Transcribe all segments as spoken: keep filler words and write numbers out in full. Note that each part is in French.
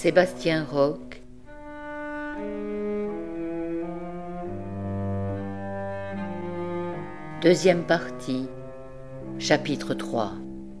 Sébastien Roch. Deuxième partie, chapitre trois.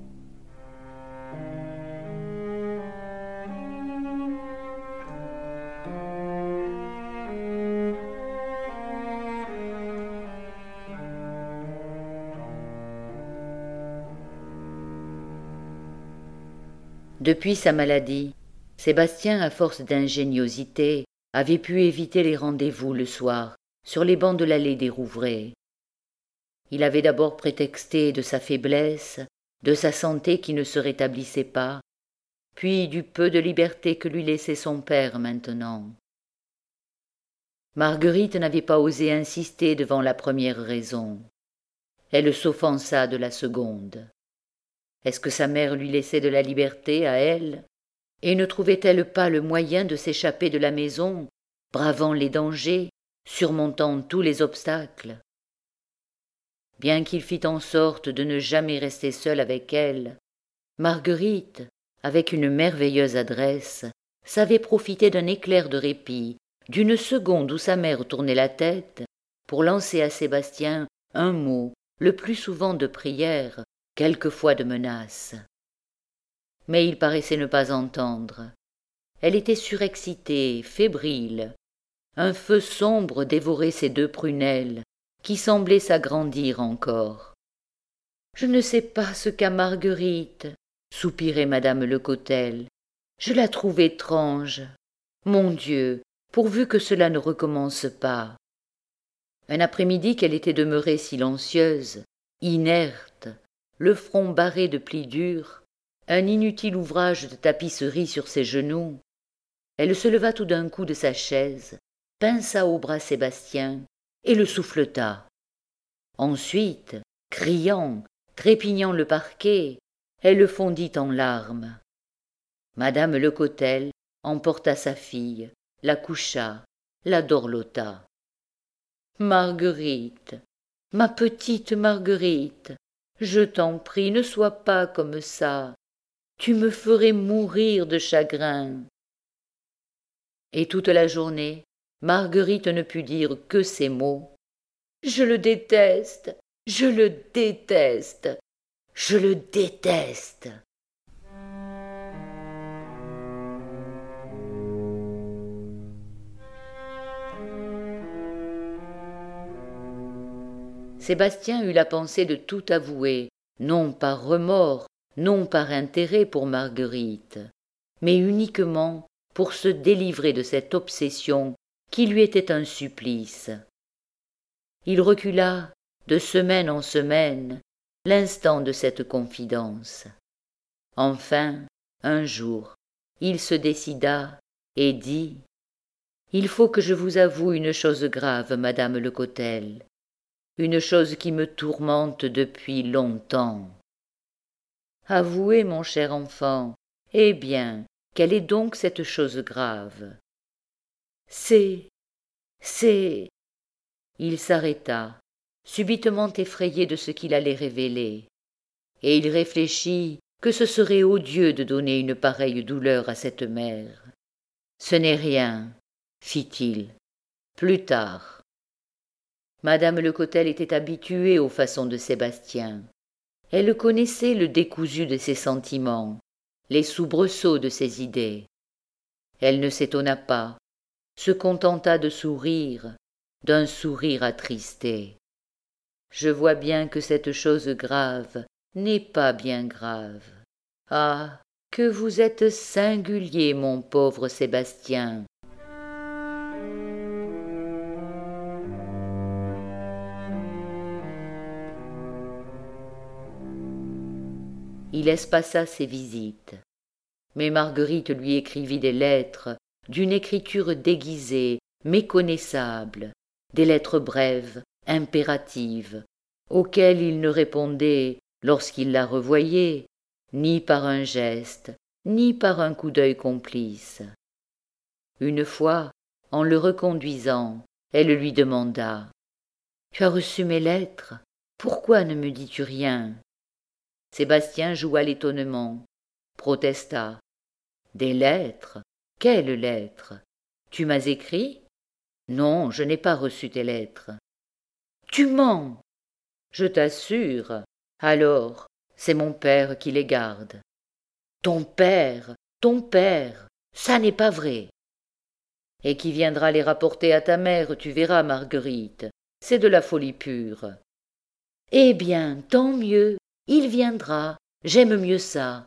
Depuis sa maladie, Sébastien, à force d'ingéniosité, avait pu éviter les rendez-vous le soir, sur les bancs de l'allée des Rouvray. Il avait d'abord prétexté de sa faiblesse, de sa santé qui ne se rétablissait pas, puis du peu de liberté que lui laissait son père maintenant. Marguerite n'avait pas osé insister devant la première raison. Elle s'offensa de la seconde. Est-ce que sa mère lui laissait de la liberté à elle, et ne trouvait-elle pas le moyen de s'échapper de la maison, bravant les dangers, surmontant tous les obstacles? Bien qu'il fît en sorte de ne jamais rester seul avec elle, Marguerite, avec une merveilleuse adresse, savait profiter d'un éclair de répit, d'une seconde où sa mère tournait la tête, pour lancer à Sébastien un mot, le plus souvent de prière, quelquefois de menace. Mais il paraissait ne pas entendre. Elle était surexcitée, fébrile. Un feu sombre dévorait ses deux prunelles, qui semblaient s'agrandir encore. « Je ne sais pas ce qu'a Marguerite, » soupirait madame Lecotel. « Je la trouve étrange. Mon Dieu, pourvu que cela ne recommence pas. » Un après-midi qu'elle était demeurée silencieuse, inerte, le front barré de plis durs, un inutile ouvrage de tapisserie sur ses genoux, elle se leva tout d'un coup de sa chaise, pinça au bras Sébastien et le souffleta. Ensuite, criant, trépignant le parquet, elle fondit en larmes. Madame Lecotel emporta sa fille, la coucha, la dorlota. « Marguerite, ma petite Marguerite, je t'en prie, ne sois pas comme ça. Tu me ferais mourir de chagrin. » Et toute la journée, Marguerite ne put dire que ces mots. « Je le déteste, je le déteste, je le déteste. » Sébastien eut la pensée de tout avouer, non par remords, non par intérêt pour Marguerite, mais uniquement pour se délivrer de cette obsession qui lui était un supplice. Il recula, de semaine en semaine, l'instant de cette confidence. Enfin, un jour, il se décida et dit « Il faut que je vous avoue une chose grave, madame Lecotel, une chose qui me tourmente depuis longtemps. » « Avouez, mon cher enfant, eh bien, quelle est donc cette chose grave ? » « C'est... c'est... » Il s'arrêta, subitement effrayé de ce qu'il allait révéler, et il réfléchit que ce serait odieux de donner une pareille douleur à cette mère. « Ce n'est rien, » fit-il, « plus tard. » Madame Lecotel était habituée aux façons de Sébastien. Elle connaissait le décousu de ses sentiments, les soubresauts de ses idées. Elle ne s'étonna pas, se contenta de sourire, d'un sourire attristé. « Je vois bien que cette chose grave n'est pas bien grave. Ah, que vous êtes singulier, mon pauvre Sébastien. » Il espassa ses visites, mais Marguerite lui écrivit des lettres d'une écriture déguisée, méconnaissable, des lettres brèves, impératives, auxquelles il ne répondait, lorsqu'il la revoyait, ni par un geste, ni par un coup d'œil complice. Une fois, en le reconduisant, elle lui demanda « Tu as reçu mes lettres? Pourquoi ne me dis-tu rien ?» Sébastien joua l'étonnement, protesta. « Des lettres? Quelle lettre? Tu m'as écrit? Non, je n'ai pas reçu tes lettres. Tu mens! Je t'assure. Alors, c'est mon père qui les garde. Ton père, ton père, ça n'est pas vrai. Et qui viendra les rapporter à ta mère, tu verras, Marguerite. C'est de la folie pure. Eh bien, tant mieux, il viendra, j'aime mieux ça.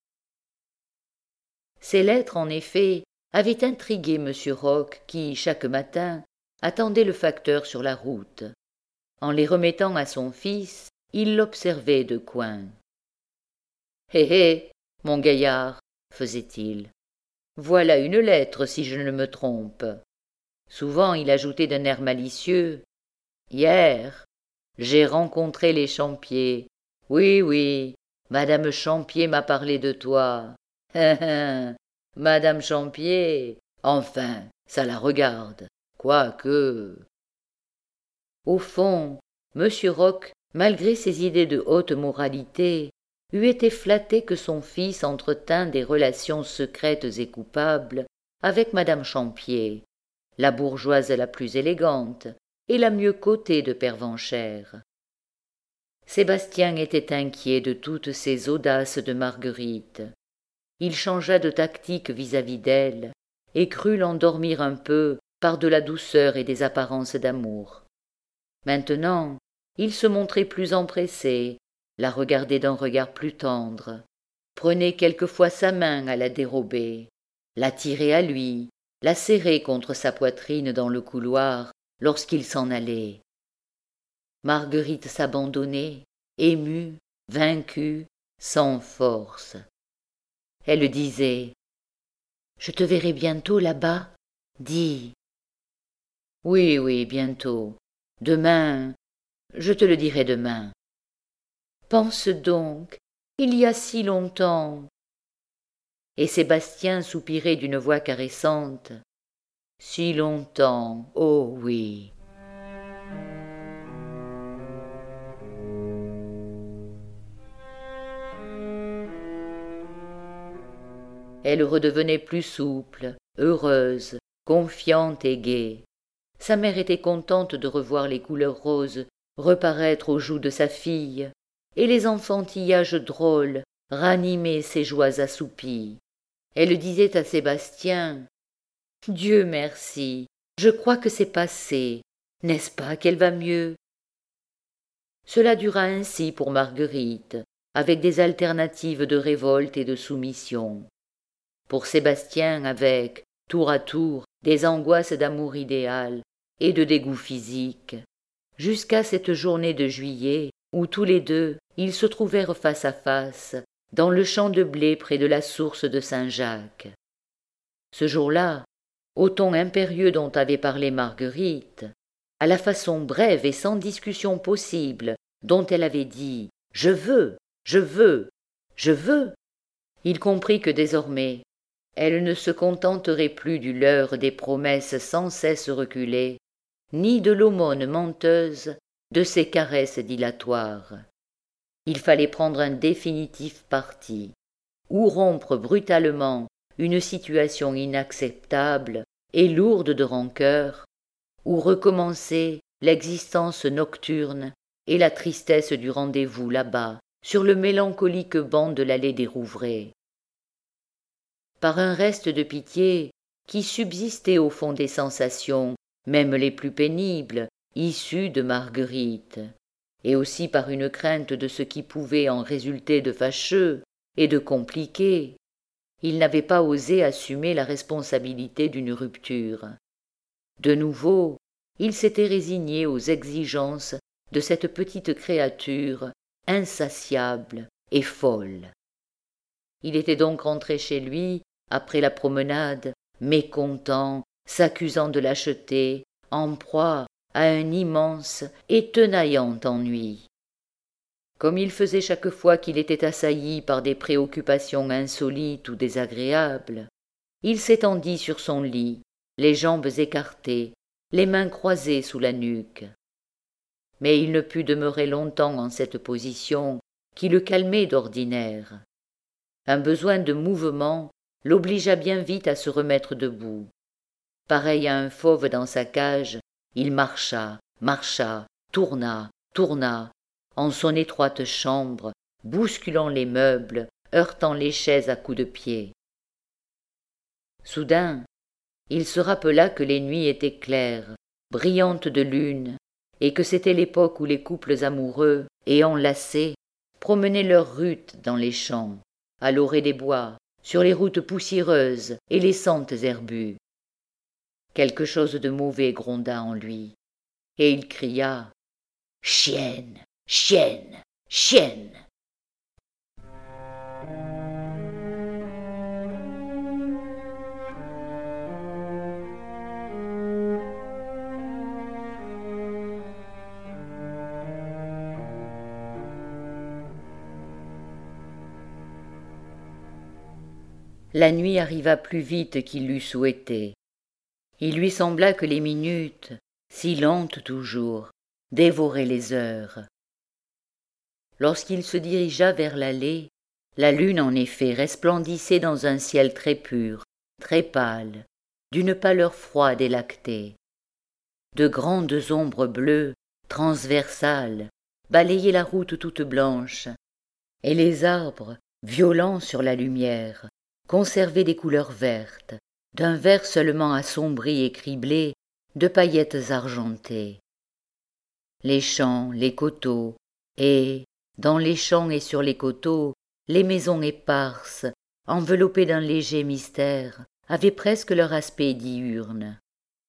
Ces lettres, en effet, avaient intrigué M. Roch qui, chaque matin, attendait le facteur sur la route. En les remettant à son fils, il l'observait de coin. Hé hé, mon gaillard, faisait-il, voilà une lettre si je ne me trompe. Souvent il ajoutait d'un air malicieux. Hier, j'ai rencontré les Champier. Oui, oui, madame Champier m'a parlé de toi. Hein, hein, madame Champier, enfin, ça la regarde, quoique. Au fond, monsieur Roch, malgré ses idées de haute moralité, eût été flatté que son fils entretint des relations secrètes et coupables avec madame Champier, la bourgeoise la plus élégante et la mieux cotée de Pervenchères. Sébastien était inquiet de toutes ces audaces de Marguerite. Il changea de tactique vis-à-vis d'elle et crut l'endormir un peu par de la douceur et des apparences d'amour. Maintenant, il se montrait plus empressé, la regardait d'un regard plus tendre, prenait quelquefois sa main à la dérober, la tirait à lui, la serrait contre sa poitrine dans le couloir lorsqu'il s'en allait. Marguerite s'abandonnait, émue, vaincue, sans force. Elle disait « Je te verrai bientôt là-bas, dis. »« Oui, oui, bientôt. Demain, je te le dirai demain. »« Pense donc, il y a si longtemps. » Et Sébastien soupirait d'une voix caressante. « Si longtemps, oh oui. » Elle redevenait plus souple, heureuse, confiante et gaie. Sa mère était contente de revoir les couleurs roses reparaître aux joues de sa fille, et les enfantillages drôles ranimer ses joies assoupies. Elle disait à Sébastien « Dieu merci, je crois que c'est passé, n'est-ce pas qu'elle va mieux ?» Cela dura ainsi pour Marguerite, avec des alternatives de révolte et de soumission. Pour Sébastien avec, tour à tour, des angoisses d'amour idéal et de dégoût physique, jusqu'à cette journée de juillet où tous les deux ils se trouvèrent face à face dans le champ de blé près de la source de Saint-Jacques. Ce jour-là, au ton impérieux dont avait parlé Marguerite, à la façon brève et sans discussion possible dont elle avait dit « Je veux, je veux, je veux », il comprit que désormais, elle ne se contenterait plus du leurre des promesses sans cesse reculées, ni de l'aumône menteuse de ses caresses dilatoires. Il fallait prendre un définitif parti, ou rompre brutalement une situation inacceptable et lourde de rancœur, ou recommencer l'existence nocturne et la tristesse du rendez-vous là-bas, sur le mélancolique banc de l'allée des Rouvray. Par un reste de pitié qui subsistait au fond des sensations, même les plus pénibles, issues de Marguerite, et aussi par une crainte de ce qui pouvait en résulter de fâcheux et de compliqué, il n'avait pas osé assumer la responsabilité d'une rupture. De nouveau, il s'était résigné aux exigences de cette petite créature insatiable et folle. Il était donc rentré chez lui, après la promenade, mécontent, s'accusant de lâcheté, en proie à un immense et tenaillant ennui. Comme il faisait chaque fois qu'il était assailli par des préoccupations insolites ou désagréables, il s'étendit sur son lit, les jambes écartées, les mains croisées sous la nuque. Mais il ne put demeurer longtemps en cette position qui le calmait d'ordinaire. Un besoin de mouvement l'obligea bien vite à se remettre debout. Pareil à un fauve dans sa cage, il marcha, marcha, tourna, tourna, en son étroite chambre, bousculant les meubles, heurtant les chaises à coups de pied. Soudain, il se rappela que les nuits étaient claires, brillantes de lune, et que c'était l'époque où les couples amoureux et enlacés promenaient leurs rutes dans les champs, à l'orée des bois, sur les routes poussiéreuses et les sentes herbues. Quelque chose de mauvais gronda en lui, et il cria « Chienne, chienne, chienne !» La nuit arriva plus vite qu'il l'eût souhaité. Il lui sembla que les minutes, si lentes toujours, dévoraient les heures. Lorsqu'il se dirigea vers l'allée, la lune en effet resplendissait dans un ciel très pur, très pâle, d'une pâleur froide et lactée. De grandes ombres bleues, transversales, balayaient la route toute blanche, et les arbres, violents sur la lumière, conservaient des couleurs vertes, d'un vert seulement assombri et criblé de paillettes argentées. Les champs, les coteaux, et, dans les champs et sur les coteaux, les maisons éparses, enveloppées d'un léger mystère, avaient presque leur aspect diurne.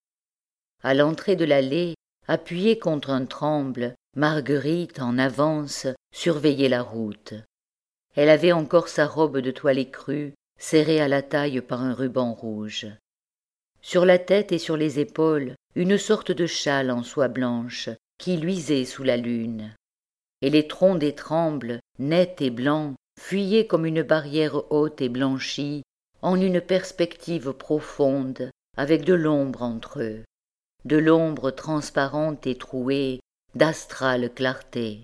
À l'entrée de l'allée, appuyée contre un tremble, Marguerite, en avance, surveillait la route. Elle avait encore sa robe de toile écrue, serrée à la taille par un ruban rouge. Sur la tête et sur les épaules, une sorte de châle en soie blanche qui luisait sous la lune. Et les troncs des trembles, nets et blancs, fuyaient comme une barrière haute et blanchie, en une perspective profonde, avec de l'ombre entre eux, de l'ombre transparente et trouée, d'astrale clarté.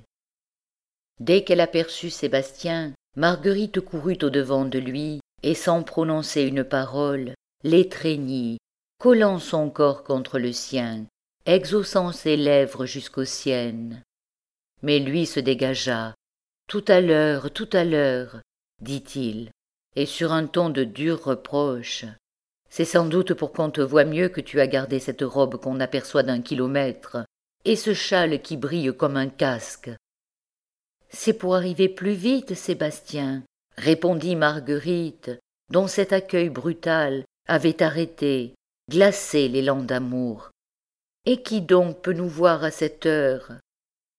Dès qu'elle aperçut Sébastien, Marguerite courut au-devant de lui, et sans prononcer une parole, l'étreignit, collant son corps contre le sien, exhaussant ses lèvres jusqu'aux siennes. Mais lui se dégagea. « Tout à l'heure, tout à l'heure, » dit-il, et sur un ton de dur reproche. « C'est sans doute pour qu'on te voie mieux que tu as gardé cette robe qu'on aperçoit d'un kilomètre, et ce châle qui brille comme un casque. »« C'est pour arriver plus vite, Sébastien, » répondit Marguerite, dont cet accueil brutal avait arrêté, glacé l'élan d'amour. « Et qui donc peut nous voir à cette heure ?»« Qui ?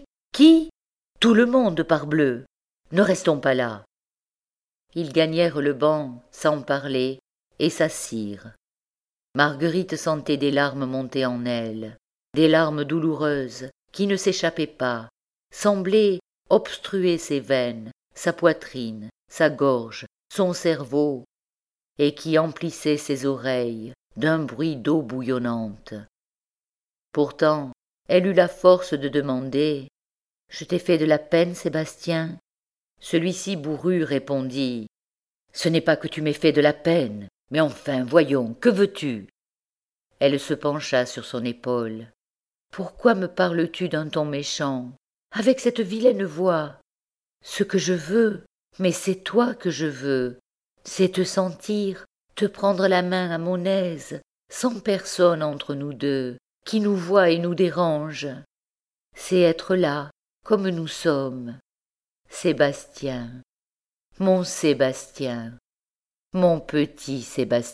Qui ? Tout le monde, parbleu ! Ne restons pas là. » Ils gagnèrent le banc, sans parler, et s'assirent. Marguerite sentait des larmes monter en elle, des larmes douloureuses qui ne s'échappaient pas, semblaient obstruer ses veines, sa poitrine, sa gorge, son cerveau, et qui emplissaient ses oreilles d'un bruit d'eau bouillonnante. Pourtant, elle eut la force de demander « Je t'ai fait de la peine, Sébastien ?» Celui-ci bourru répondit « Ce n'est pas que tu m'aies fait de la peine, mais enfin, voyons, que veux-tu » Elle se pencha sur son épaule. « Pourquoi me parles-tu d'un ton méchant, avec cette vilaine voix ? Ce que je veux, mais c'est toi que je veux, c'est te sentir, te prendre la main à mon aise, sans personne entre nous deux, qui nous voit et nous dérange. C'est être là, comme nous sommes. Sébastien, mon Sébastien, mon petit Sébastien. »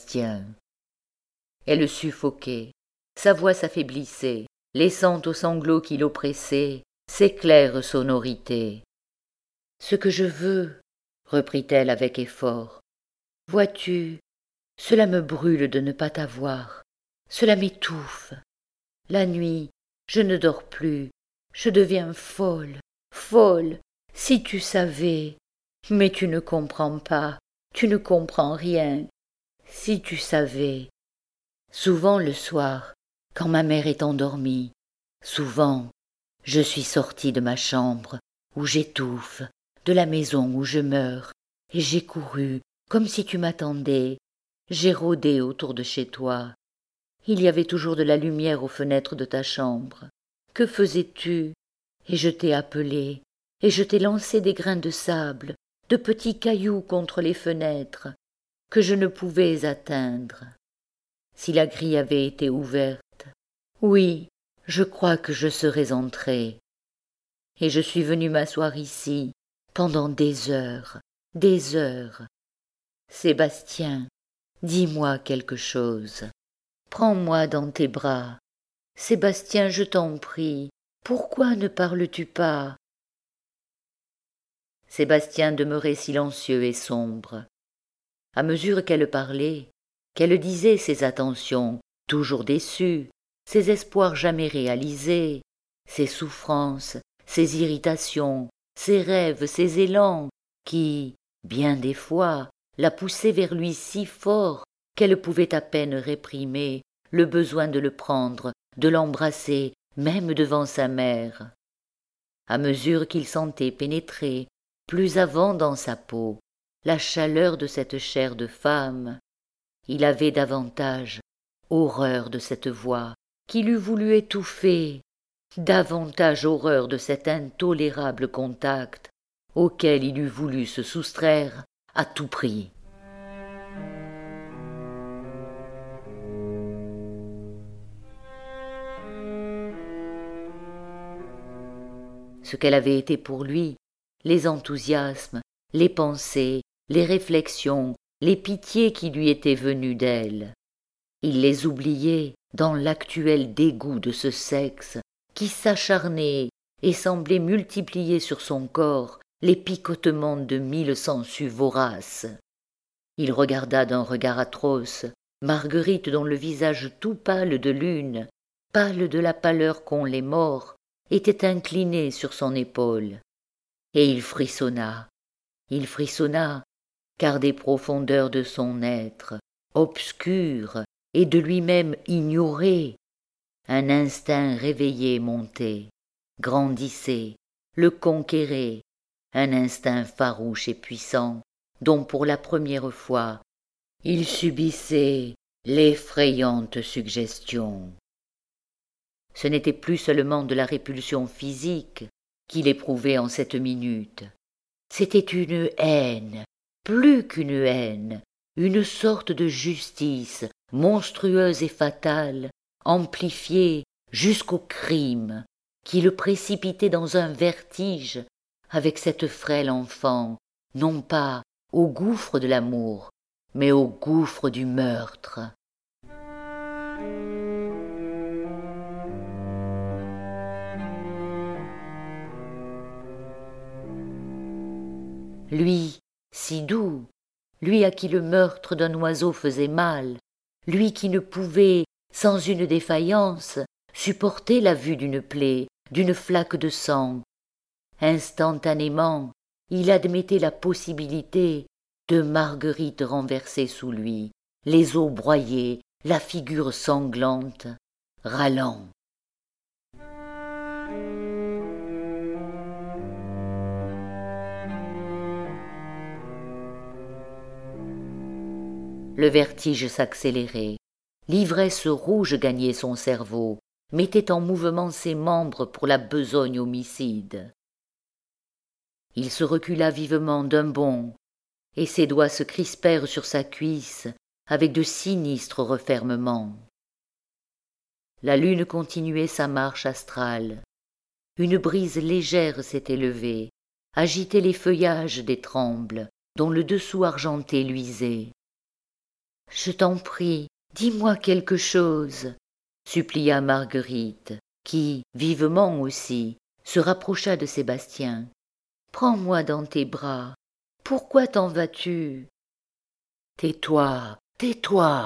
Elle suffoquait, sa voix s'affaiblissait, laissant aux sanglots qui l'oppressaient ses claires sonorités. « Ce que je veux, » reprit-elle avec effort, « vois-tu, cela me brûle de ne pas t'avoir, cela m'étouffe. La nuit, je ne dors plus, je deviens folle, folle, si tu savais. Mais tu ne comprends pas, tu ne comprends rien. Si tu savais. Souvent le soir, quand ma mère est endormie, souvent, je suis sortie de ma chambre, où j'étouffe, de la maison où je meurs, et j'ai couru, comme si tu m'attendais. J'ai rôdé autour de chez toi. Il y avait toujours de la lumière aux fenêtres de ta chambre. Que faisais-tu? Et je t'ai appelé, et je t'ai lancé des grains de sable, de petits cailloux contre les fenêtres, que je ne pouvais atteindre. Si la grille avait été ouverte, oui, je crois que je serais entrée. Et je suis venue m'asseoir ici, pendant des heures, des heures. Sébastien, dis-moi quelque chose. Prends-moi dans tes bras. Sébastien, je t'en prie, pourquoi ne parles-tu pas? Sébastien demeurait silencieux et sombre. À mesure qu'elle parlait, qu'elle disait ses attentions, toujours déçues, ses espoirs jamais réalisés, ses souffrances, ses irritations, ses rêves, ses élans, qui, bien des fois, la poussaient vers lui si fort qu'elle pouvait à peine réprimer le besoin de le prendre, de l'embrasser, même devant sa mère. À mesure qu'il sentait pénétrer, plus avant dans sa peau, la chaleur de cette chair de femme, il avait davantage horreur de cette voix qu'il eût voulu étouffer, davantage horreur de cet intolérable contact auquel il eût voulu se soustraire à tout prix. Ce qu'elle avait été pour lui, les enthousiasmes, les pensées, les réflexions, les pitiés qui lui étaient venues d'elle. Il les oubliait dans l'actuel dégoût de ce sexe qui s'acharnait et semblait multiplier sur son corps les picotements de mille sangsues voraces. Il regarda d'un regard atroce Marguerite dont le visage tout pâle de lune, pâle de la pâleur qu'ont les morts, était incliné sur son épaule. Et il frissonna, il frissonna, car des profondeurs de son être, obscures et de lui-même ignoré, un instinct réveillé montait, grandissait, le conquérait, un instinct farouche et puissant, dont pour la première fois il subissait l'effrayante suggestion. Ce n'était plus seulement de la répulsion physique qu'il éprouvait en cette minute. C'était une haine, plus qu'une haine, une sorte de justice monstrueuse et fatale, amplifiée jusqu'au crime, qui le précipitait dans un vertige avec cette frêle enfant, non pas au gouffre de l'amour, mais au gouffre du meurtre. Lui, si doux, lui à qui le meurtre d'un oiseau faisait mal, lui qui ne pouvait, sans une défaillance, supporter la vue d'une plaie, d'une flaque de sang. Instantanément, il admettait la possibilité de Marguerite renversée sous lui, les os broyés, la figure sanglante, râlant. Le vertige s'accélérait, l'ivresse rouge gagnait son cerveau, mettait en mouvement ses membres pour la besogne homicide. Il se recula vivement d'un bond, et ses doigts se crispèrent sur sa cuisse avec de sinistres refermements. La lune continuait sa marche astrale. Une brise légère s'était levée, agitait les feuillages des trembles, dont le dessous argenté luisait. « Je t'en prie, dis-moi quelque chose, » supplia Marguerite, qui, vivement aussi, se rapprocha de Sébastien. « Prends-moi dans tes bras. Pourquoi t'en vas-tu ?»« Tais-toi, tais-toi. »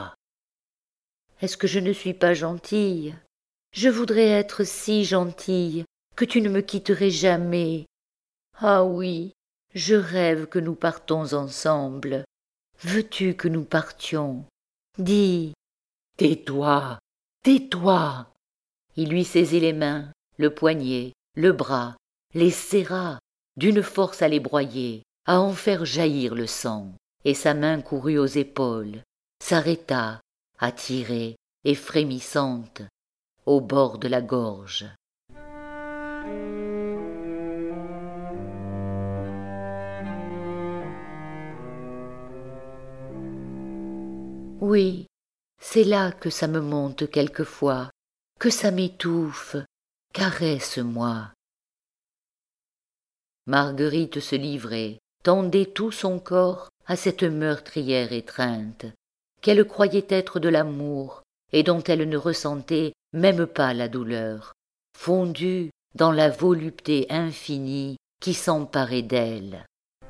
« Est-ce que je ne suis pas gentille? Je voudrais être si gentille que tu ne me quitterais jamais. Ah oui, je rêve que nous partons ensemble. Veux-tu que nous partions? Dis. Tais-toi, tais-toi. » Il lui saisit les mains, le poignet, le bras, les serra, d'une force à les broyer, à en faire jaillir le sang. et sa main courut aux épaules, s'arrêta, attirée et frémissante, au bord de la gorge. Oui, c'est là que ça me monte quelquefois, que ça m'étouffe. Caresse-moi. Marguerite se livrait, tendait tout son corps à cette meurtrière étreinte, qu'elle croyait être de l'amour et dont elle ne ressentait même pas la douleur, fondue dans la volupté infinie qui s'emparait d'elle.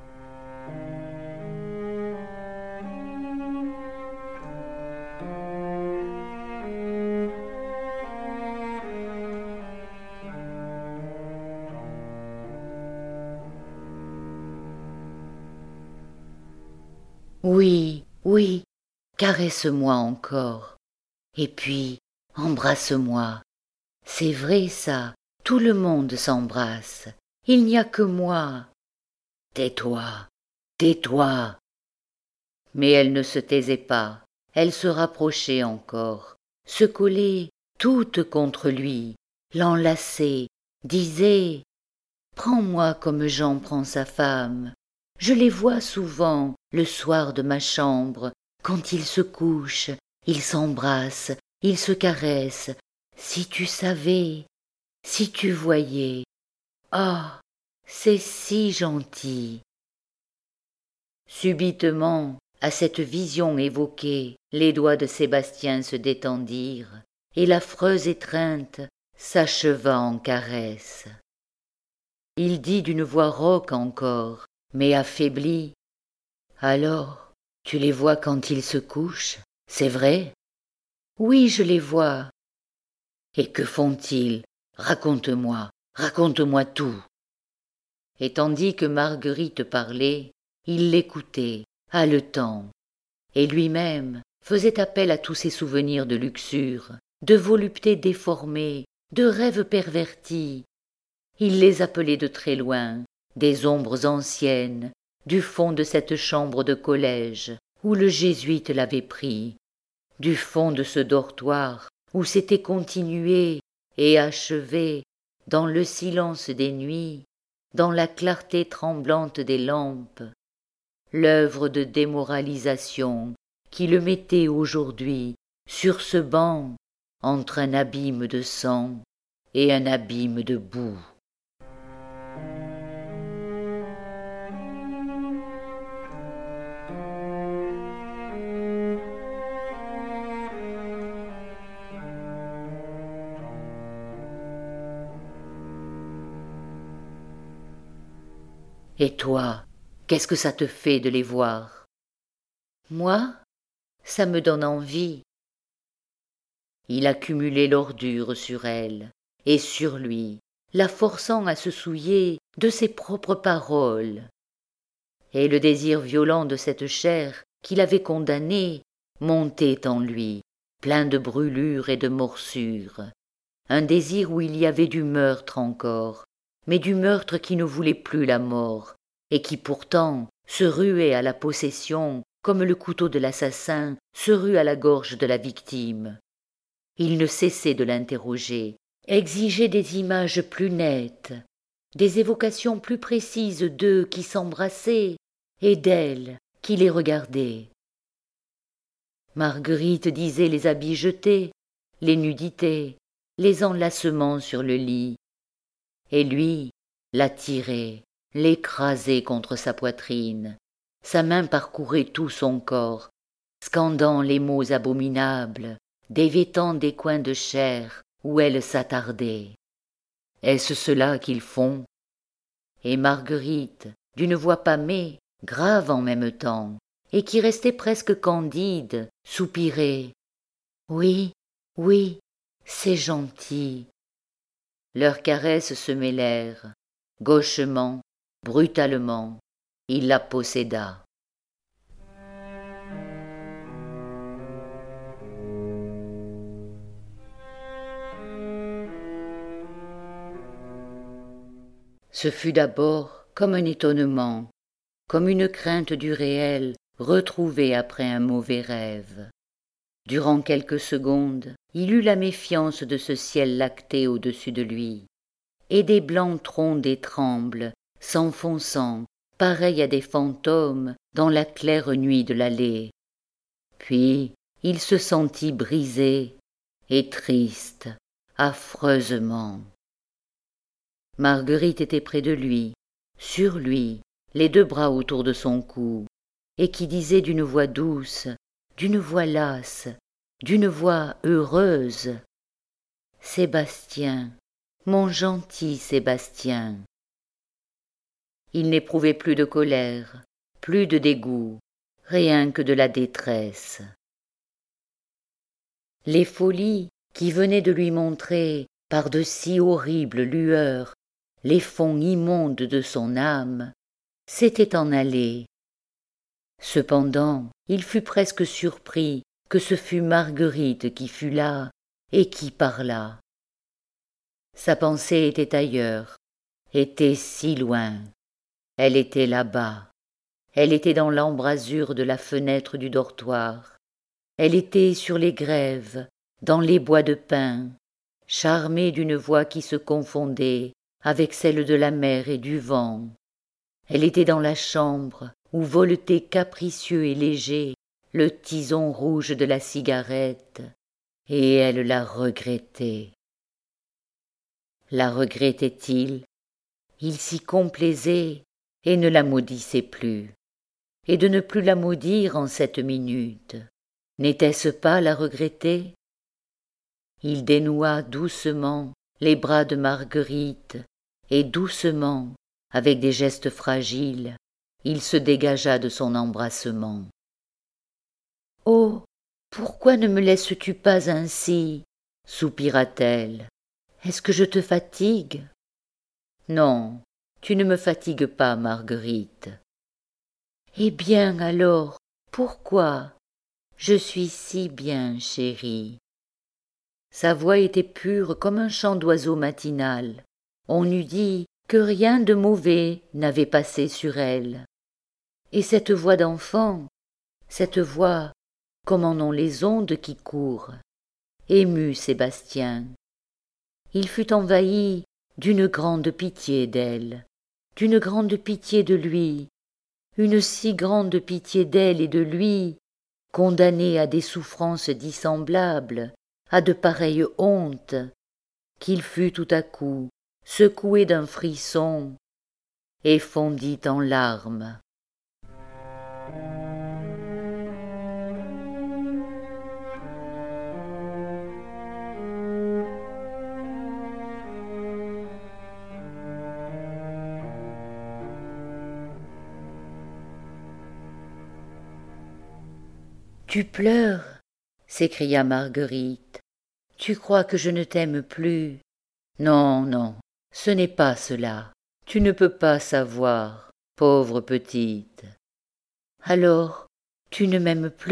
Oui, oui, caresse-moi encore, et puis embrasse-moi. C'est vrai ça, tout le monde s'embrasse, il n'y a que moi. Tais-toi, tais-toi. Mais elle ne se taisait pas, elle se rapprochait encore, se collait toute contre lui, l'enlaçait, disait « Prends-moi comme Jean prend sa femme. Je les vois souvent, le soir de ma chambre, quand ils se couchent, ils s'embrassent, ils se caressent. Si tu savais, si tu voyais. Ah, c'est si gentil. » Subitement, à cette vision évoquée, les doigts de Sébastien se détendirent, et l'affreuse étreinte s'acheva en caresse. Il dit d'une voix rauque encore, mais affaiblie. « Alors, tu les vois quand ils se couchent, c'est vrai ? » ?»« Oui, je les vois. »« Et que font-ils ? Raconte-moi, raconte-moi tout. » Et tandis que Marguerite parlait, il l'écoutait, haletant, et lui-même faisait appel à tous ses souvenirs de luxure, de volupté déformée, de rêves pervertis. Il les appelait de très loin, des ombres anciennes, du fond de cette chambre de collège où le jésuite l'avait pris, du fond de ce dortoir où s'était continué et achevé, dans le silence des nuits, dans la clarté tremblante des lampes, l'œuvre de démoralisation qui le mettait aujourd'hui sur ce banc entre un abîme de sang et un abîme de boue. Et toi, qu'est-ce que ça te fait de les voir ? Moi, ça me donne envie. Il accumulait l'ordure sur elle, et sur lui, la forçant à se souiller de ses propres paroles. Et le désir violent de cette chair qu'il avait condamnée montait en lui, plein de brûlures et de morsures. Un désir où il y avait du meurtre encore, mais du meurtre qui ne voulait plus la mort, et qui pourtant se ruait à la possession comme le couteau de l'assassin se rue à la gorge de la victime. Il ne cessait de l'interroger, exigeait des images plus nettes, des évocations plus précises d'eux qui s'embrassaient et d'elle qui les regardait. Marguerite disait les habits jetés, les nudités, les enlacements sur le lit, et lui l'attirait, l'écrasait contre sa poitrine. Sa main parcourait tout son corps, scandant les mots abominables, dévêtant des coins de chair où elle s'attardait. Est-ce cela qu'ils font ? Et Marguerite, d'une voix pâmée, grave en même temps, et qui restait presque candide, soupirait. Oui, oui, c'est gentil. Leurs caresses se mêlèrent, gauchement, brutalement, il la posséda. Ce fut d'abord comme un étonnement, comme une crainte du réel retrouvé après un mauvais rêve. Durant quelques secondes, il eut la méfiance de ce ciel lacté au-dessus de lui, et des blancs troncs et tremblent, s'enfonçant, pareils à des fantômes, dans la claire nuit de l'allée. Puis il se sentit brisé et triste, affreusement. Marguerite était près de lui, sur lui, les deux bras autour de son cou, et qui disait d'une voix douce, d'une voix lasse, d'une voix heureuse: « Sébastien, mon gentil Sébastien !» Il n'éprouvait plus de colère, plus de dégoût, rien que de la détresse. Les folies qui venaient de lui montrer, par de si horribles lueurs, les fonds immondes de son âme, s'étaient en allées. Cependant, il fut presque surpris que ce fût Marguerite qui fût là et qui parlât. Sa pensée était ailleurs, était si loin. Elle était là-bas. Elle était dans l'embrasure de la fenêtre du dortoir. Elle était sur les grèves, dans les bois de pin, charmée d'une voix qui se confondait avec celle de la mer et du vent. Elle était dans la chambre où voletait capricieux et léger le tison rouge de la cigarette, et elle la regrettait. La regrettait-il? Il s'y complaisait et ne la maudissait plus. Et de ne plus la maudire en cette minute, n'était-ce pas la regretter? Il dénoua doucement les bras de Marguerite, et doucement, avec des gestes fragiles, il se dégagea de son embrassement. « Oh, pourquoi ne me laisses-tu pas ainsi ?» soupira-t-elle. « Est-ce que je te fatigue ?»« Non, tu ne me fatigues pas, Marguerite. »« Eh bien alors, pourquoi ? Je suis si bien, chérie. » Sa voix était pure comme un chant d'oiseau matinal. On eût dit que rien de mauvais n'avait passé sur elle. Et cette voix d'enfant, cette voix comme en ont les ondes qui courent, émut Sébastien. Il fut envahi d'une grande pitié d'elle, d'une grande pitié de lui, une si grande pitié d'elle et de lui, condamnés à des souffrances dissemblables, à de pareilles hontes, qu'il fut tout à coup secoué d'un frisson et fondit en larmes. « Tu pleures ?» s'écria Marguerite. « Tu crois que je ne t'aime plus ? Non, non, ce n'est pas cela. Tu ne peux pas savoir, pauvre petite. Alors, tu ne m'aimes plus ?»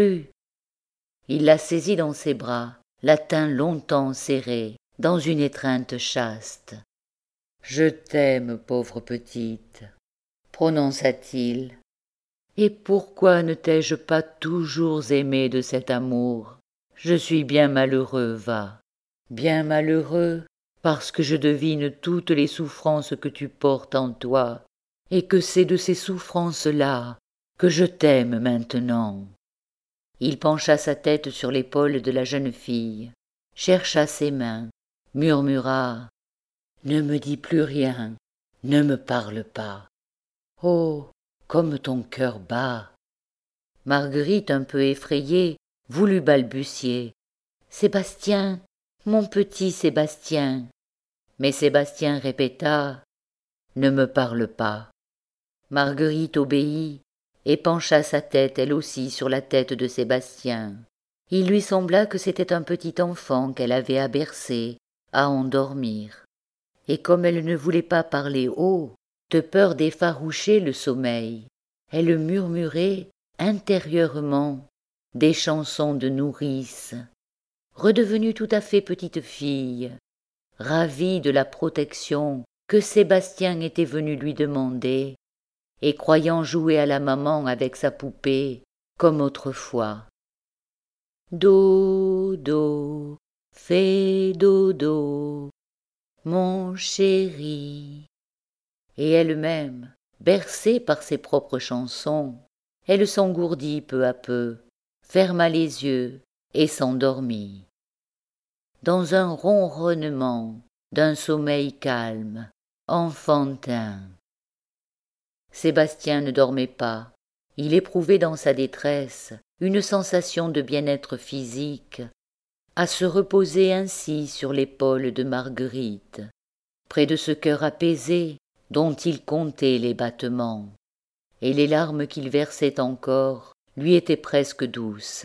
Il la saisit dans ses bras, la tint longtemps serrée, dans une étreinte chaste. « Je t'aime, pauvre petite, » prononça-t-il. « Et pourquoi ne t'ai-je pas toujours aimé de cet amour ? Je suis bien malheureux, va, bien malheureux, parce que je devine toutes les souffrances que tu portes en toi, et que c'est de ces souffrances-là que je t'aime maintenant. » Il pencha sa tête sur l'épaule de la jeune fille, chercha ses mains, murmura « Ne me dis plus rien, ne me parle pas. Oh, comme ton cœur bat !» Marguerite, un peu effrayée, voulut balbutier. « Sébastien, mon petit Sébastien !» Mais Sébastien répéta « Ne me parle pas. » Marguerite obéit et pencha sa tête elle aussi sur la tête de Sébastien. Il lui sembla que c'était un petit enfant qu'elle avait à bercer, à endormir. Et comme elle ne voulait pas parler haut, de peur d'effaroucher le sommeil, elle murmurait intérieurement des chansons de nourrice, redevenue tout à fait petite fille, ravie de la protection que Sébastien était venu lui demander, et croyant jouer à la maman avec sa poupée, comme autrefois. Dodo, fais dodo, mon chéri. Et elle-même, bercée par ses propres chansons, elle s'engourdit peu à peu, ferma les yeux et s'endormit. Dans un ronronnement, d'un sommeil calme, enfantin. Sébastien ne dormait pas. Il éprouvait dans sa détresse une sensation de bien-être physique, à se reposer ainsi sur l'épaule de Marguerite, près de ce cœur apaisé dont il comptait les battements, et les larmes qu'il versait encore lui étaient presque douces.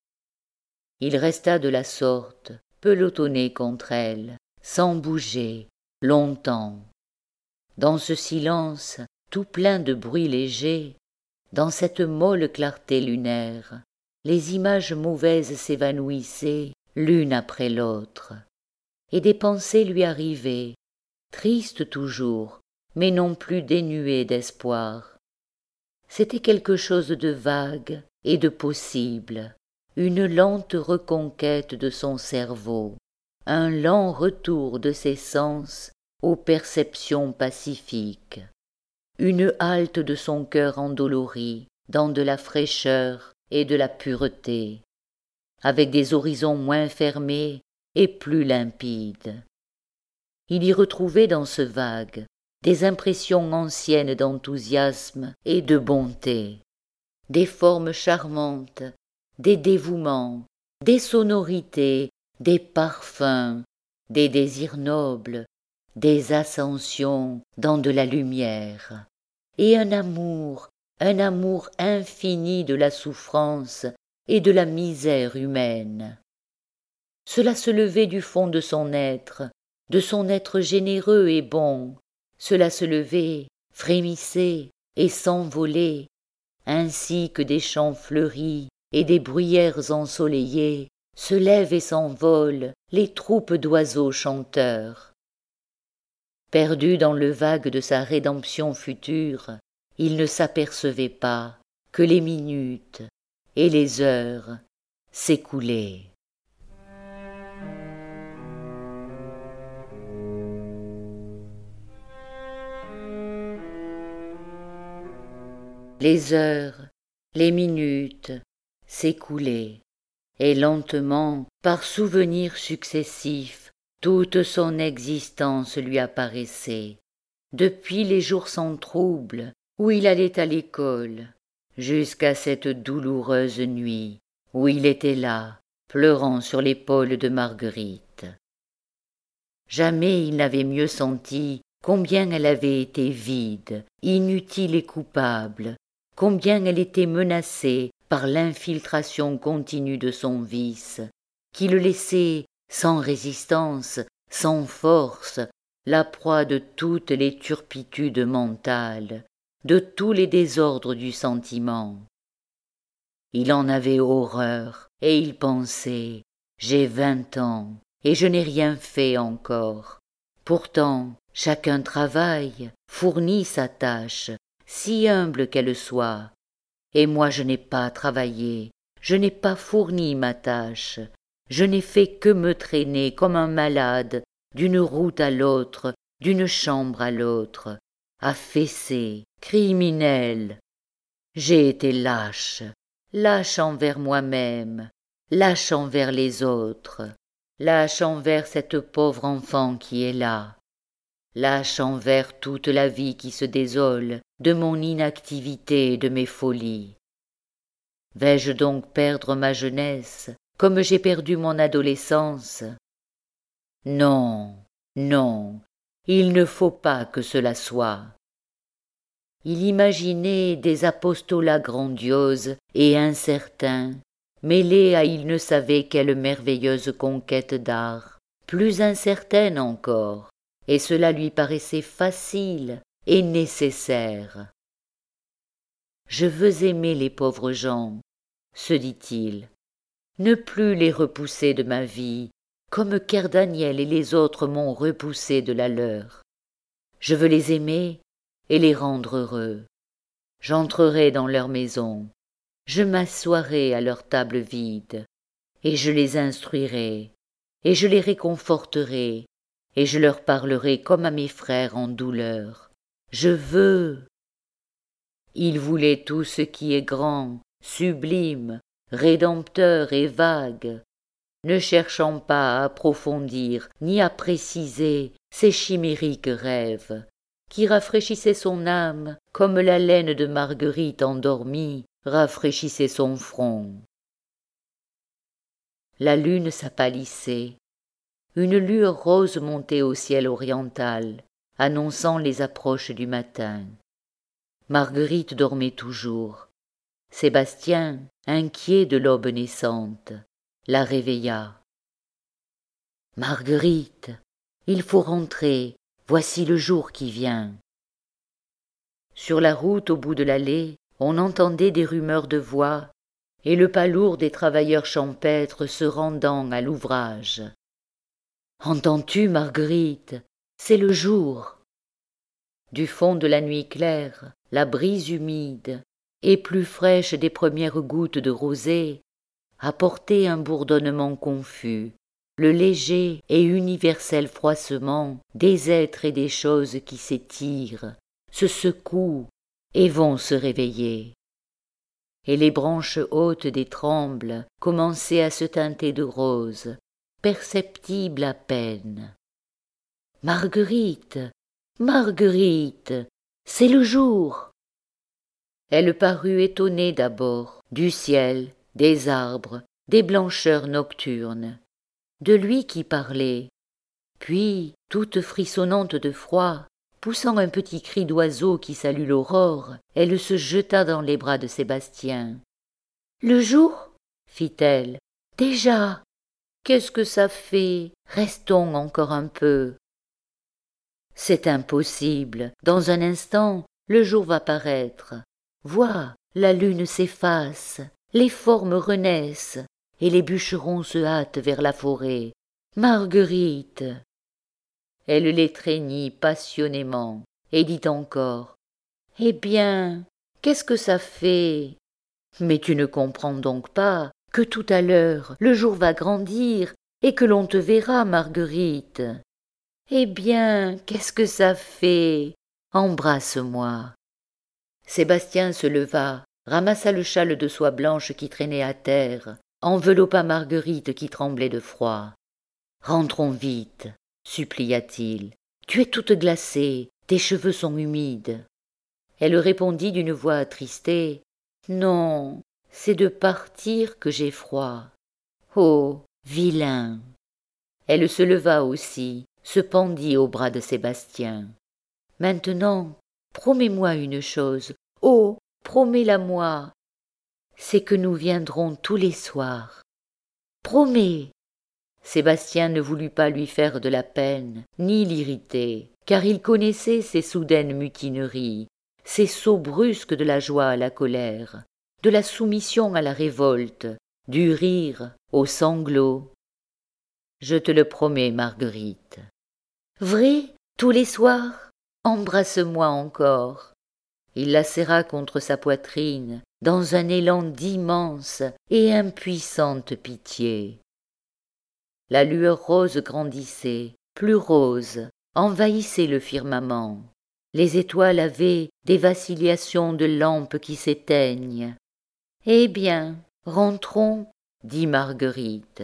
Il resta de la sorte, pelotonné contre elle, sans bouger, longtemps. Dans ce silence, tout plein de bruits légers, dans cette molle clarté lunaire, les images mauvaises s'évanouissaient l'une après l'autre, et des pensées lui arrivaient, tristes toujours, mais non plus dénuées d'espoir. C'était quelque chose de vague et de possible, une lente reconquête de son cerveau, un lent retour de ses sens aux perceptions pacifiques, une halte de son cœur endolori dans de la fraîcheur et de la pureté, avec des horizons moins fermés et plus limpides. Il y retrouvait dans ce vague des impressions anciennes d'enthousiasme et de bonté, des formes charmantes, des dévouements, des sonorités, des parfums, des désirs nobles, des ascensions dans de la lumière, et un amour, un amour infini de la souffrance et de la misère humaine. Cela se levait du fond de son être, de son être généreux et bon, cela se levait, frémissait et s'envolait, ainsi que des champs fleuris et des bruyères ensoleillées se lèvent et s'envolent les troupes d'oiseaux chanteurs. Perdu dans le vague de sa rédemption future, il ne s'apercevait pas que les minutes et les heures s'écoulaient. Les heures, les minutes s'écoulaient, et lentement, par souvenirs successifs, toute son existence lui apparaissait, depuis les jours sans trouble où il allait à l'école, jusqu'à cette douloureuse nuit où il était là, pleurant sur l'épaule de Marguerite. Jamais il n'avait mieux senti combien elle avait été vide, inutile et coupable, combien elle était menacée par l'infiltration continue de son vice, qui le laissait sans résistance, sans force, la proie de toutes les turpitudes mentales, de tous les désordres du sentiment. Il en avait horreur, et il pensait « J'ai vingt ans, et je n'ai rien fait encore. Pourtant, chacun travaille, fournit sa tâche, si humble qu'elle soit. Et moi je n'ai pas travaillé, je n'ai pas fourni ma tâche, je n'ai fait que me traîner comme un malade d'une route à l'autre, d'une chambre à l'autre, affaissé, criminel. J'ai été lâche, lâche envers moi-même, lâche envers les autres, lâche envers cette pauvre enfant qui est là, lâche envers toute la vie qui se désole de mon inactivité et de mes folies. Vais-je donc perdre ma jeunesse comme j'ai perdu mon adolescence? Non, non, il ne faut pas que cela soit. Il imaginait des apostolats grandioses et incertains, mêlés à il ne savait quelle merveilleuse conquête d'art, plus incertaine encore, et cela lui paraissait facile et nécessaire. Je veux aimer les pauvres gens, se dit-il, ne plus les repousser de ma vie, comme Kerdaniel et les autres m'ont repoussé de la leur. Je veux les aimer et les rendre heureux. J'entrerai dans leur maison, je m'assoirai à leur table vide, et je les instruirai, et je les réconforterai, et je leur parlerai comme à mes frères en douleur. Je veux. Ils voulaient tout ce qui est grand, sublime, rédempteur et vague, ne cherchant pas à approfondir ni à préciser ces chimériques rêves, qui rafraîchissaient son âme comme la laine de Marguerite endormie rafraîchissait son front. La lune s'apâlissait, une lueur rose montait au ciel oriental, annonçant les approches du matin. Marguerite dormait toujours. Sébastien, inquiet de l'aube naissante, la réveilla. « Marguerite, il faut rentrer, voici le jour qui vient. » Sur la route au bout de l'allée, on entendait des rumeurs de voix et le pas lourd des travailleurs champêtres se rendant à l'ouvrage. « Entends-tu, Marguerite, c'est le jour. » Du fond de la nuit claire, la brise humide et plus fraîche des premières gouttes de rosée apportait un bourdonnement confus, le léger et universel froissement des êtres et des choses qui s'étirent, se secouent et vont se réveiller. Et les branches hautes des trembles commençaient à se teinter de rose, perceptibles à peine. « Marguerite, Marguerite, c'est le jour !» Elle parut étonnée d'abord du ciel, des arbres, des blancheurs nocturnes, de lui qui parlait, puis, toute frissonnante de froid, poussant un petit cri d'oiseau qui salue l'aurore, elle se jeta dans les bras de Sébastien. « Le jour ?» fit-elle. « Déjà ? Qu'est-ce que ça fait ? Restons encore un peu. » « C'est impossible. Dans un instant, le jour va paraître. Vois, la lune s'efface, les formes renaissent, et les bûcherons se hâtent vers la forêt. Marguerite !» Elle l'étreignit passionnément et dit encore « Eh bien, qu'est-ce que ça fait ? Mais tu ne comprends donc pas que tout à l'heure le jour va grandir et que l'on te verra, Marguerite. Eh bien, qu'est-ce que ça fait ? Embrasse-moi. » Sébastien se leva, ramassa le châle de soie blanche qui traînait à terre, enveloppa Marguerite qui tremblait de froid. « Rentrons vite, » supplia-t-il. « Tu es toute glacée, tes cheveux sont humides. » Elle répondit d'une voix attristée. « Non, c'est de partir que j'ai froid. » « Oh, vilain !» Elle se leva aussi, se pendit au bras de Sébastien. « Maintenant, promets-moi une chose. Oh, promets-la-moi. C'est que nous viendrons tous les soirs. Promets !» Sébastien ne voulut pas lui faire de la peine, ni l'irriter, car il connaissait ses soudaines mutineries, ces sauts brusques de la joie à la colère, de la soumission à la révolte, du rire aux sanglots. « Je te le promets, Marguerite. »« Vrai, tous les soirs ? Embrasse-moi encore. » Il la serra contre sa poitrine, dans un élan d'immense et impuissante pitié. La lueur rose grandissait, plus rose, envahissait le firmament. Les étoiles avaient des vacillations de lampes qui s'éteignent. « Eh bien, rentrons, » dit Marguerite.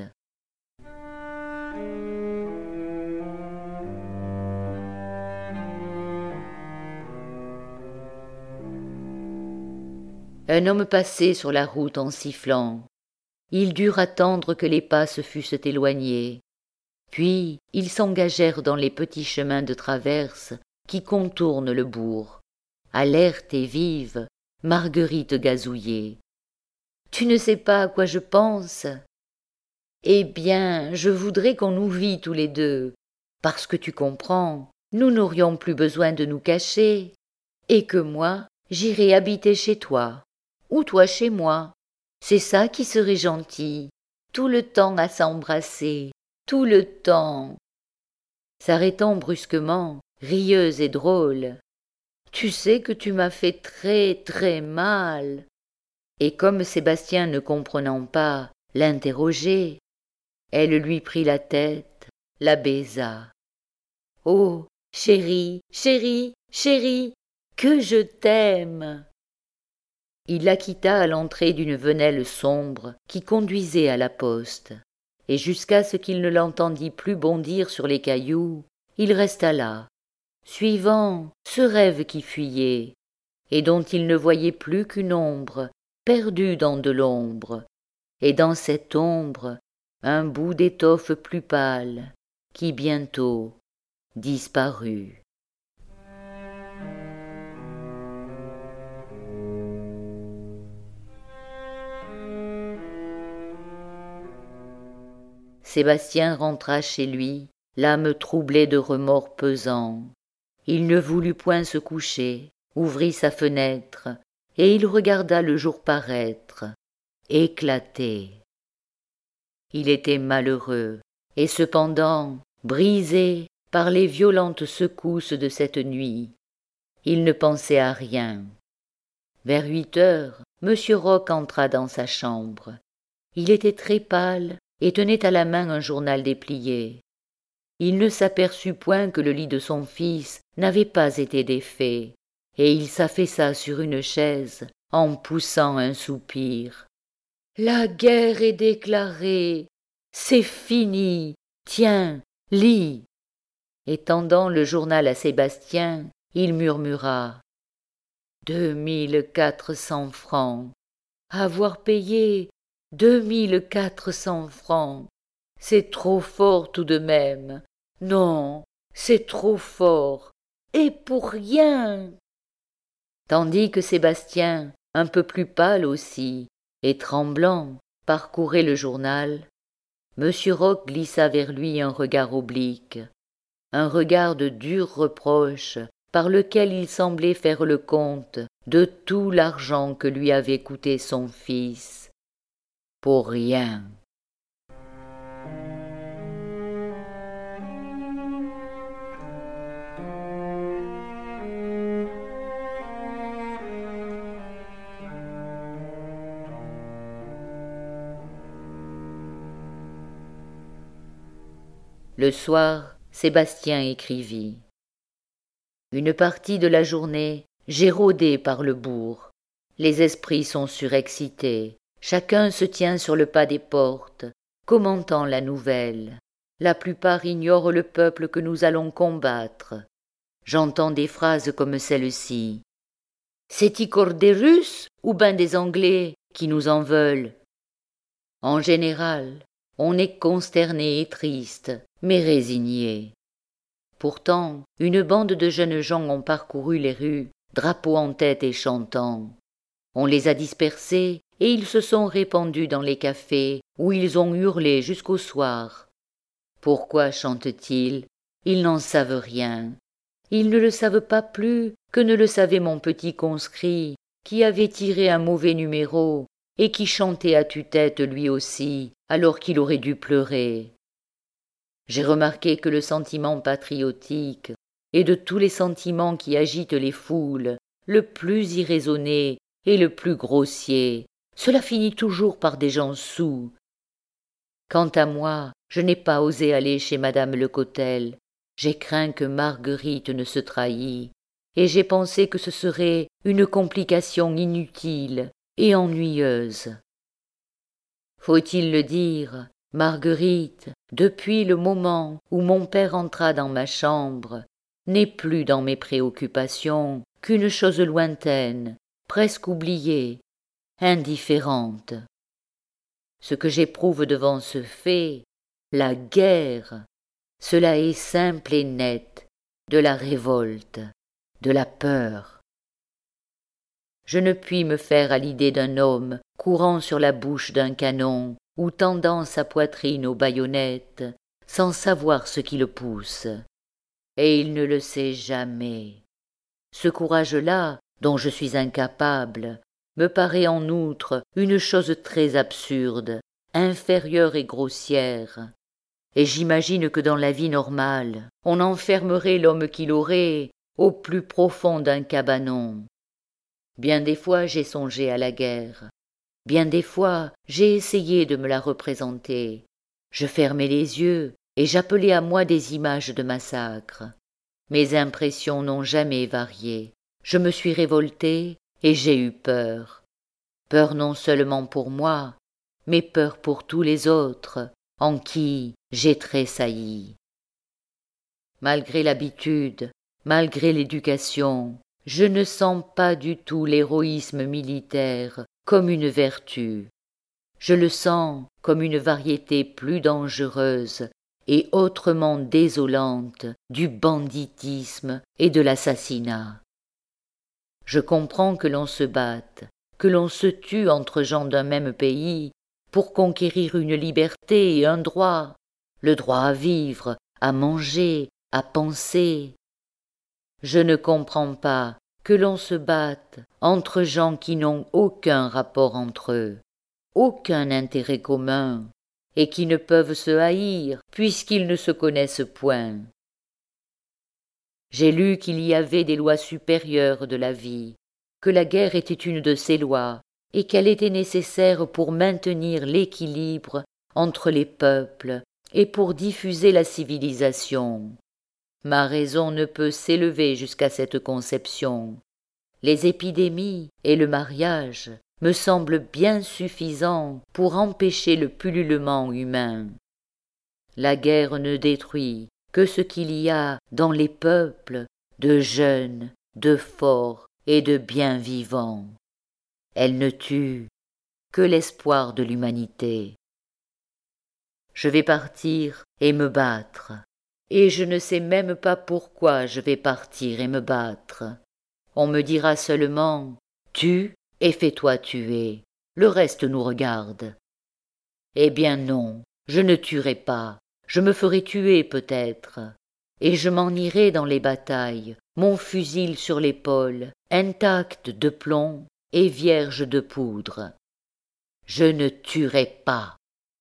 Un homme passait sur la route en sifflant. Ils durent attendre que les pas se fussent éloignés. Puis ils s'engagèrent dans les petits chemins de traverse qui contournent le bourg. Alerte et vive, Marguerite gazouillait. « Tu ne sais pas à quoi je pense ? Eh bien, je voudrais qu'on nous vît tous les deux, parce que tu comprends, nous n'aurions plus besoin de nous cacher, et que moi, j'irai habiter chez toi, ou toi chez moi. C'est ça qui serait gentil, tout le temps à s'embrasser, tout le temps. » S'arrêtant brusquement, rieuse et drôle. « Tu sais que tu m'as fait très très mal. » et comme Sébastien ne comprenant pas, l'interrogeait, elle lui prit la tête, la baisa. « Oh, chérie, chérie, chérie, que je t'aime !» Il la quitta à l'entrée d'une venelle sombre qui conduisait à la poste, et jusqu'à ce qu'il ne l'entendît plus bondir sur les cailloux, il resta là, suivant ce rêve qui fuyait, et dont il ne voyait plus qu'une ombre, perdue dans de l'ombre, et dans cette ombre, un bout d'étoffe plus pâle, qui bientôt disparut. Sébastien rentra chez lui, l'âme troublée de remords pesants. Il ne voulut point se coucher, ouvrit sa fenêtre, et il regarda le jour paraître, éclater. Il était malheureux, et cependant brisé par les violentes secousses de cette nuit. Il ne pensait à rien. Vers huit heures, Monsieur Roch entra dans sa chambre. Il était très pâle et tenait à la main un journal déplié. Il ne s'aperçut point que le lit de son fils n'avait pas été défait, et il s'affaissa sur une chaise en poussant un soupir. « La guerre est déclarée, c'est fini, tiens, lis !» Et tendant le journal à Sébastien, il murmura « Deux mille quatre cents francs, avoir payé deux mille quatre cents francs, c'est trop fort tout de même, non, c'est trop fort, et pour rien !» Tandis que Sébastien, un peu plus pâle aussi, et tremblant, parcourait le journal, Monsieur Roch glissa vers lui un regard oblique, un regard de dur reproche par lequel il semblait faire le compte de tout l'argent que lui avait coûté son fils. Pour rien. Le soir, Sébastien écrivit. Une partie de la journée, j'ai rôdé par le bourg. Les esprits sont surexcités. Chacun se tient sur le pas des portes, commentant la nouvelle. La plupart ignorent le peuple que nous allons combattre. J'entends des phrases comme celle-ci. « C'est-y corps des Russes ou ben des Anglais qui nous en veulent ?» En général, on est consterné et triste, mais résigné. Pourtant, une bande de jeunes gens ont parcouru les rues, drapeaux en tête et chantant. On les a dispersés et ils se sont répandus dans les cafés où ils ont hurlé jusqu'au soir. Pourquoi chantent-ils? Ils n'en savent rien. Ils ne le savent pas plus que ne le savait mon petit conscrit, qui avait tiré un mauvais numéro et qui chantait à tue-tête lui aussi, alors qu'il aurait dû pleurer. J'ai remarqué que le sentiment patriotique est de tous les sentiments qui agitent les foules, le plus irraisonné et le plus grossier. Cela finit toujours par des gens soûls. Quant à moi, je n'ai pas osé aller chez madame Lecotel. J'ai craint que Marguerite ne se trahît, et j'ai pensé que ce serait une complication inutile et ennuyeuse. Faut-il le dire, Marguerite, depuis le moment où mon père entra dans ma chambre, n'est plus dans mes préoccupations qu'une chose lointaine, presque oubliée, indifférente. Ce que j'éprouve devant ce fait, la guerre, cela est simple et net, de la révolte, de la peur. Je ne puis me faire à l'idée d'un homme courant sur la bouche d'un canon ou tendant sa poitrine aux baïonnettes, sans savoir ce qui le pousse. Et il ne le sait jamais. Ce courage-là, dont je suis incapable, me paraît en outre une chose très absurde, inférieure et grossière. Et j'imagine que dans la vie normale, on enfermerait l'homme qui l'aurait au plus profond d'un cabanon. Bien des fois j'ai songé à la guerre, Bien des fois, j'ai essayé de me la représenter. Je fermais les yeux et j'appelais à moi des images de massacre. Mes impressions n'ont jamais varié. Je me suis révoltée et j'ai eu peur. Peur non seulement pour moi, mais peur pour tous les autres, en qui j'ai tressailli. Malgré l'habitude, malgré l'éducation, je ne sens pas du tout l'héroïsme militaire comme une vertu. Je le sens comme une variété plus dangereuse et autrement désolante du banditisme et de l'assassinat. Je comprends que l'on se batte, que l'on se tue entre gens d'un même pays pour conquérir une liberté et un droit, le droit à vivre, à manger, à penser. Je ne comprends pas que l'on se batte entre gens qui n'ont aucun rapport entre eux, aucun intérêt commun, et qui ne peuvent se haïr puisqu'ils ne se connaissent point. J'ai lu qu'il y avait des lois supérieures de la vie, que la guerre était une de ces lois, et qu'elle était nécessaire pour maintenir l'équilibre entre les peuples et pour diffuser la civilisation. Ma raison ne peut s'élever jusqu'à cette conception. Les épidémies et le mariage me semblent bien suffisants pour empêcher le pullulement humain. La guerre ne détruit que ce qu'il y a dans les peuples de jeunes, de forts et de bien vivants. Elle ne tue que l'espoir de l'humanité. Je vais partir et me battre, et je ne sais même pas pourquoi je vais partir et me battre. On me dira seulement « tue et fais-toi tuer, le reste nous regarde ». Eh bien non, je ne tuerai pas, je me ferai tuer peut-être, et je m'en irai dans les batailles, mon fusil sur l'épaule, intact de plomb et vierge de poudre. Je ne tuerai pas.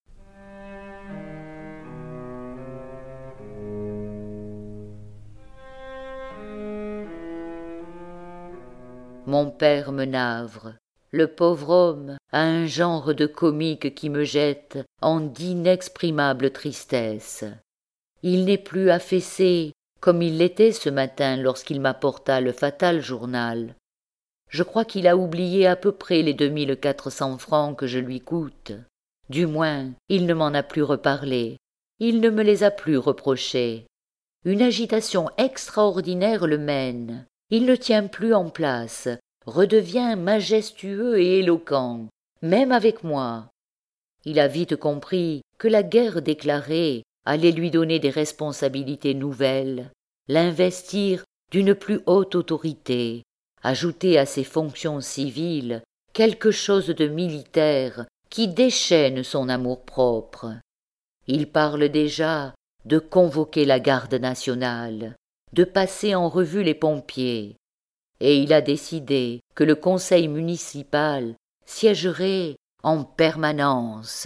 Mon père me navre. Le pauvre homme a un genre de comique qui me jette en d'inexprimables tristesses. Il n'est plus affaissé comme il l'était ce matin lorsqu'il m'apporta le fatal journal. Je crois qu'il a oublié à peu près les deux mille quatre cents francs que je lui coûte. Du moins, il ne m'en a plus reparlé. Il ne me les a plus reprochés. Une agitation extraordinaire le mène. Il ne tient plus en place, redevient majestueux et éloquent, même avec moi. Il a vite compris que la guerre déclarée allait lui donner des responsabilités nouvelles, l'investir d'une plus haute autorité, ajouter à ses fonctions civiles quelque chose de militaire qui déchaîne son amour-propre. Il parle déjà de convoquer la garde nationale, de passer en revue les pompiers, et il a décidé que le conseil municipal siégerait en permanence.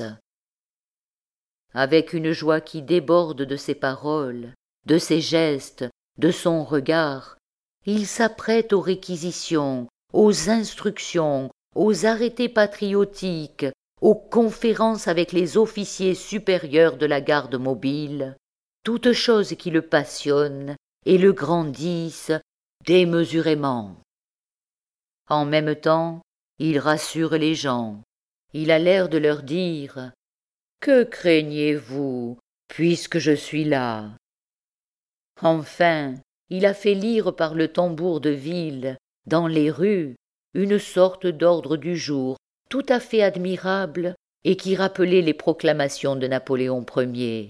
Avec une joie qui déborde de ses paroles, de ses gestes, de son regard, il s'apprête aux réquisitions, aux instructions, aux arrêtés patriotiques, aux conférences avec les officiers supérieurs de la garde mobile, toutes choses qui le passionnent et le grandissent démesurément. En même temps, il rassure les gens. Il a l'air de leur dire « Que craignez-vous, puisque je suis là ?» Enfin, il a fait lire par le tambour de ville, dans les rues, une sorte d'ordre du jour tout à fait admirable et qui rappelait les proclamations de Napoléon Ier.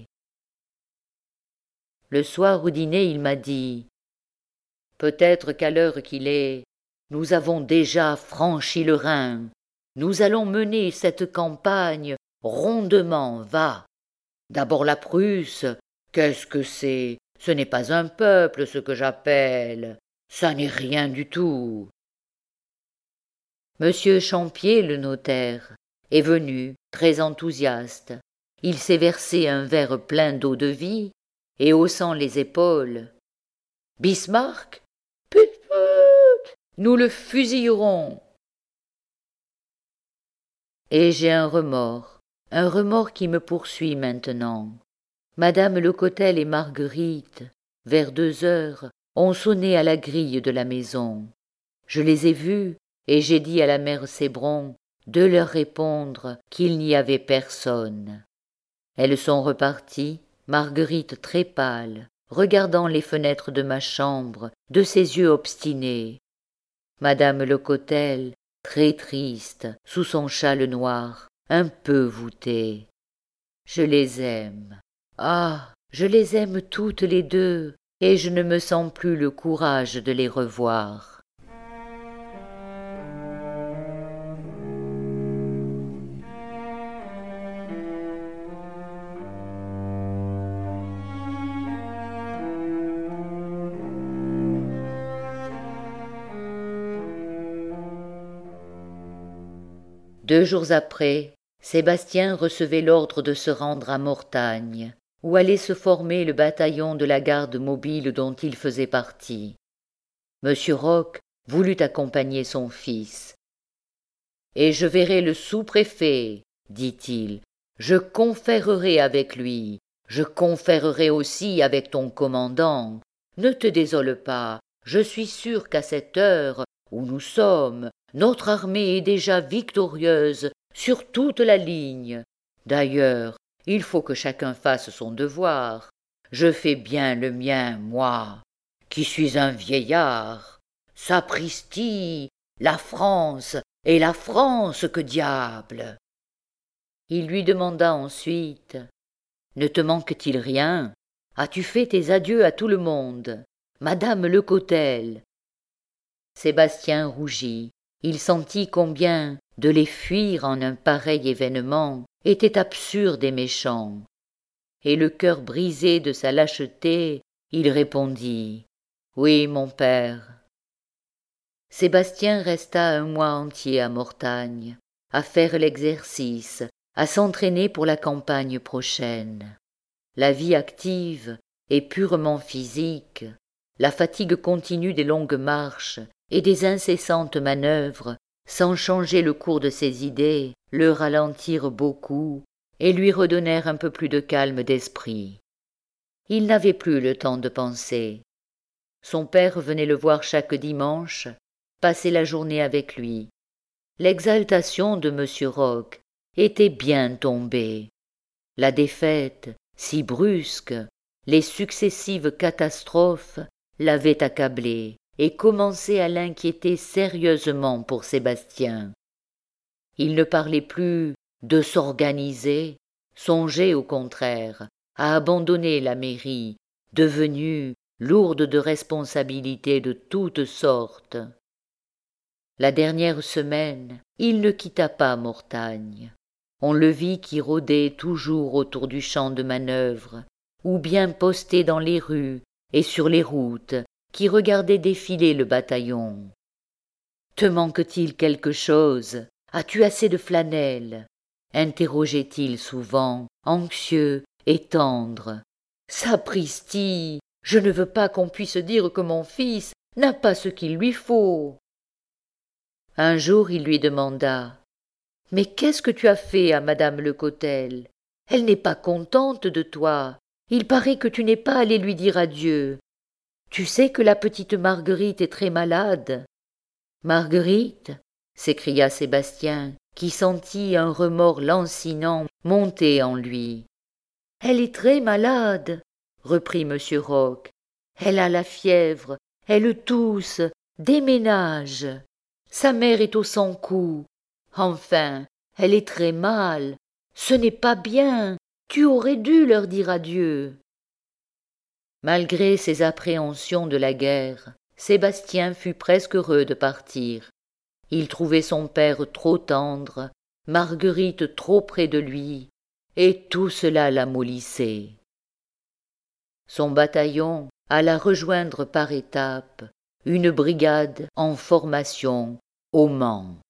Le soir au dîner, il m'a dit « Peut-être qu'à l'heure qu'il est, nous avons déjà franchi le Rhin. Nous allons mener cette campagne rondement, va. D'abord la Prusse, qu'est-ce que c'est? Ce n'est pas un peuple, ce que j'appelle. Ça n'est rien du tout. » Monsieur Champier, le notaire, est venu, très enthousiaste. Il s'est versé un verre plein d'eau-de-vie, et haussant les épaules. « Bismarck? Put put! Nous le fusillerons ! Et j'ai un remords, un remords qui me poursuit maintenant. Madame Lecotel et Marguerite, vers deux heures, ont sonné à la grille de la maison. Je les ai vus, et j'ai dit à la mère Cébron de leur répondre qu'il n'y avait personne. Elles sont reparties, Marguerite très pâle, regardant les fenêtres de ma chambre de ses yeux obstinés. Madame Lecotel, très triste, sous son châle noir, un peu voûtée. Je les aime. Ah, je les aime toutes les deux, et je ne me sens plus le courage de les revoir. Deux jours après, Sébastien recevait l'ordre de se rendre à Mortagne, où allait se former le bataillon de la garde mobile dont il faisait partie. Monsieur Roch voulut accompagner son fils. « Et je verrai le sous-préfet, dit-il, je conférerai avec lui, je conférerai aussi avec ton commandant. Ne te désole pas, je suis sûr qu'à cette heure où nous sommes, notre armée est déjà victorieuse sur toute la ligne. D'ailleurs, il faut que chacun fasse son devoir. Je fais bien le mien, moi, qui suis un vieillard. Sapristi, la France, et la France, que diable !» Il lui demanda ensuite « Ne te manque-t-il rien? As-tu fait tes adieux à tout le monde? Madame Lecotel ?» Sébastien rougit. Il sentit combien de les fuir en un pareil événement était absurde et méchant. Et le cœur brisé de sa lâcheté, il répondit « Oui, mon père. » Sébastien resta un mois entier à Mortagne, à faire l'exercice, à s'entraîner pour la campagne prochaine. La vie active et purement physique, la fatigue continue des longues marches et des incessantes manœuvres, sans changer le cours de ses idées, le ralentirent beaucoup et lui redonnèrent un peu plus de calme d'esprit. Il n'avait plus le temps de penser. Son père venait le voir chaque dimanche, passer la journée avec lui. L'exaltation de Monsieur Roch était bien tombée. La défaite, si brusque, les successives catastrophes l'avaient accablé et commençait à l'inquiéter sérieusement pour Sébastien. Il ne parlait plus de s'organiser, songeait au contraire à abandonner la mairie, devenue lourde de responsabilités de toutes sortes. La dernière semaine, il ne quitta pas Mortagne. On le vit qui rôdait toujours autour du champ de manœuvre, ou bien posté dans les rues et sur les routes, qui regardait défiler le bataillon. « Te manque-t-il quelque chose? As-tu assez de flanelle ?» interrogeait-il souvent, anxieux et tendre. « Sapristi, je ne veux pas qu'on puisse dire que mon fils n'a pas ce qu'il lui faut. » Un jour il lui demanda « Mais qu'est-ce que tu as fait à madame Lecotel? Elle n'est pas contente de toi. Il paraît que tu n'es pas allé lui dire adieu. Tu sais que la petite Marguerite est très malade. » « Marguerite ?» s'écria Sébastien, qui sentit un remords lancinant monter en lui. « Elle est très malade, » reprit Monsieur Roch. « Elle a la fièvre, elle tousse, déménage. Sa mère est au sans-coups. Enfin, elle est très mal. Ce n'est pas bien. Tu aurais dû leur dire adieu. » Malgré ses appréhensions de la guerre, Sébastien fut presque heureux de partir. Il trouvait son père trop tendre, Marguerite trop près de lui, et tout cela l'amollissait. Son bataillon alla rejoindre par étapes une brigade en formation au Mans.